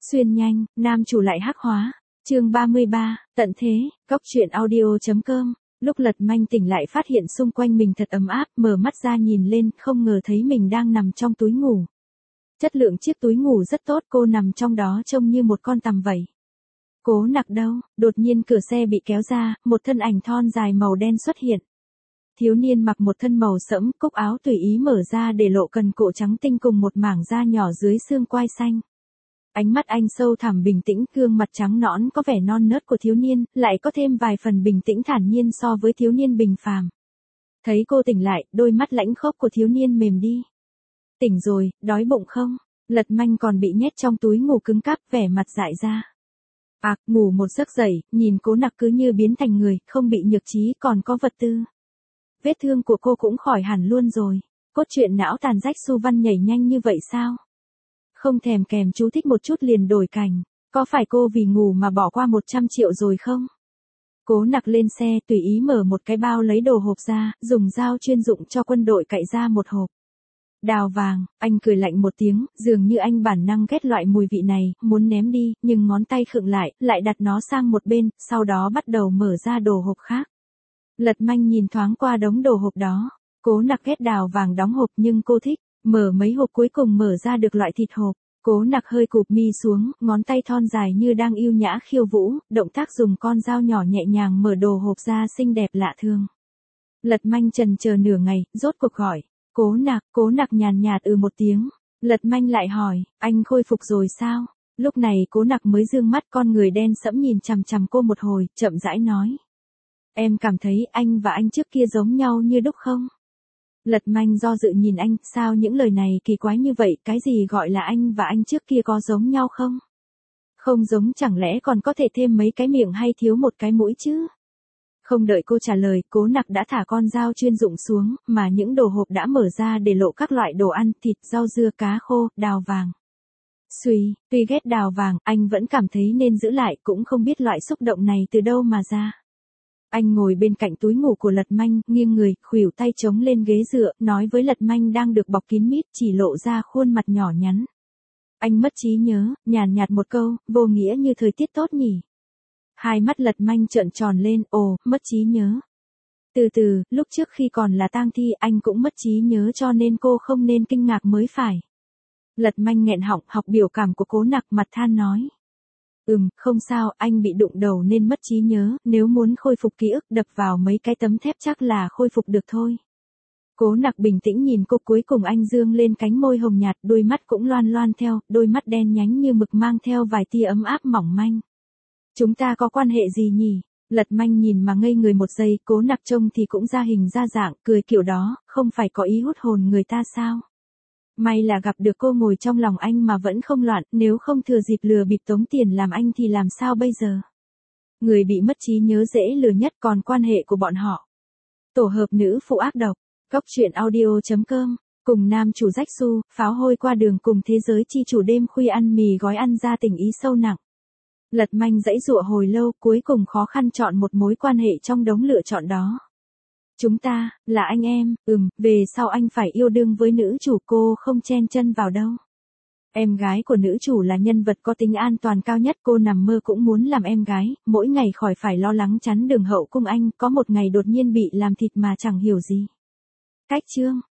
Xuyên nhanh, nam chủ lại hắc hóa. Chương 33, tận thế, Cóc truyện audio.com. Lúc Lật Manh tỉnh lại phát hiện xung quanh mình thật ấm áp, mở mắt ra nhìn lên, không ngờ thấy mình đang nằm trong túi ngủ. Chất lượng chiếc túi ngủ rất tốt, cô nằm trong đó trông như một con tằm vậy. Cố Nặc đâu? Đột nhiên cửa xe bị kéo ra, một thân ảnh thon dài màu đen xuất hiện. Thiếu niên mặc một thân màu sẫm, cúc áo tùy ý mở ra để lộ cần cổ trắng tinh cùng một mảng da nhỏ dưới xương quai xanh. Ánh mắt anh sâu thẳm bình tĩnh, gương mặt trắng nõn có vẻ non nớt của thiếu niên, lại có thêm vài phần bình tĩnh thản nhiên so với thiếu niên bình phàm. Thấy cô tỉnh lại, đôi mắt lãnh khốc của thiếu niên mềm đi. Tỉnh rồi, đói bụng không? Lật Manh còn bị nhét trong túi ngủ cứng cáp, vẻ mặt dại ra. Ngủ một giấc dậy, nhìn Cố Nặc cứ như biến thành người, không bị nhược trí, còn có vật tư. Vết thương của cô cũng khỏi hẳn luôn rồi. Cốt truyện não tàn rách Su Văn nhảy nhanh như vậy sao? Không thèm kèm chú thích một chút liền đổi cảnh. Có phải cô vì ngủ mà bỏ qua 100 triệu rồi không? Cố Nặc lên xe tùy ý mở một cái bao lấy đồ hộp ra, dùng dao chuyên dụng cho quân đội cạy ra một hộp. Đào vàng, anh cười lạnh một tiếng, dường như anh bản năng ghét loại mùi vị này, muốn ném đi, nhưng ngón tay khựng lại đặt nó sang một bên, sau đó bắt đầu mở ra đồ hộp khác. Lật Manh nhìn thoáng qua đống đồ hộp đó. Cố Nặc ghét đào vàng đóng hộp nhưng cô thích. Mở mấy hộp cuối cùng mở ra được loại thịt hộp. Cố Nặc hơi cụp mi xuống, ngón tay thon dài như đang yêu nhã khiêu vũ, động tác dùng con dao nhỏ nhẹ nhàng mở đồ hộp ra xinh đẹp lạ thường. Lật Manh chần chờ nửa ngày, rốt cuộc hỏi. Cố Nặc nhàn nhạt một tiếng. Lật Manh lại hỏi, anh khôi phục rồi sao? Lúc này Cố Nặc mới dương mắt, con người đen sẫm nhìn chằm chằm cô một hồi, chậm rãi nói. Em cảm thấy anh và anh trước kia giống nhau như đúc không? Lật Manh do dự nhìn anh, sao những lời này kỳ quái như vậy, cái gì gọi là anh và anh trước kia có giống nhau không? Không giống chẳng lẽ còn có thể thêm mấy cái miệng hay thiếu một cái mũi chứ? Không đợi cô trả lời, Cố Nặc đã thả con dao chuyên dụng xuống, mà những đồ hộp đã mở ra để lộ các loại đồ ăn, thịt, rau dưa, cá khô, đào vàng. Tuy ghét đào vàng, anh vẫn cảm thấy nên giữ lại, cũng không biết loại xúc động này từ đâu mà ra. Anh ngồi bên cạnh túi ngủ của Lật Manh, nghiêng người, khuỷu tay chống lên ghế dựa, nói với Lật Manh đang được bọc kín mít, chỉ lộ ra khuôn mặt nhỏ nhắn. Anh mất trí nhớ, nhàn nhạt một câu, vô nghĩa như thời tiết tốt nhỉ. Hai mắt Lật Manh trợn tròn lên, mất trí nhớ. Từ, lúc trước khi còn là tang thi anh cũng mất trí nhớ cho nên cô không nên kinh ngạc mới phải. Lật Manh nghẹn họng, học biểu cảm của Cố Nặc, mặt than nói. Không sao, anh bị đụng đầu nên mất trí nhớ, nếu muốn khôi phục ký ức đập vào mấy cái tấm thép chắc là khôi phục được thôi. Cố Nặc bình tĩnh nhìn cô, cuối cùng anh dương lên cánh môi hồng nhạt, đôi mắt cũng loan loan theo, đôi mắt đen nhánh như mực mang theo vài tia ấm áp mỏng manh. Chúng ta có quan hệ gì nhỉ? Lật Manh nhìn mà ngây người một giây, Cố Nặc trông thì cũng ra hình ra dạng, cười kiểu đó, không phải có ý hút hồn người ta sao? May là gặp được cô ngồi trong lòng anh mà vẫn không loạn, nếu không thừa dịp lừa bịp tống tiền làm anh thì làm sao bây giờ? Người bị mất trí nhớ dễ lừa nhất, còn quan hệ của bọn họ. Tổ hợp nữ phụ ác độc, Cóc truyện audio.com, cùng nam chủ rách su, pháo hôi qua đường cùng thế giới chi chủ đêm khuya ăn mì gói ăn ra tình ý sâu nặng. Lật Manh giãy giụa hồi lâu, cuối cùng khó khăn chọn một mối quan hệ trong đống lựa chọn đó. Chúng ta, là anh em, về sau anh phải yêu đương với nữ chủ, cô không chen chân vào đâu. Em gái của nữ chủ là nhân vật có tính an toàn cao nhất, cô nằm mơ cũng muốn làm em gái, mỗi ngày khỏi phải lo lắng chắn đường hậu cung anh, có một ngày đột nhiên bị làm thịt mà chẳng hiểu gì. Cách chương.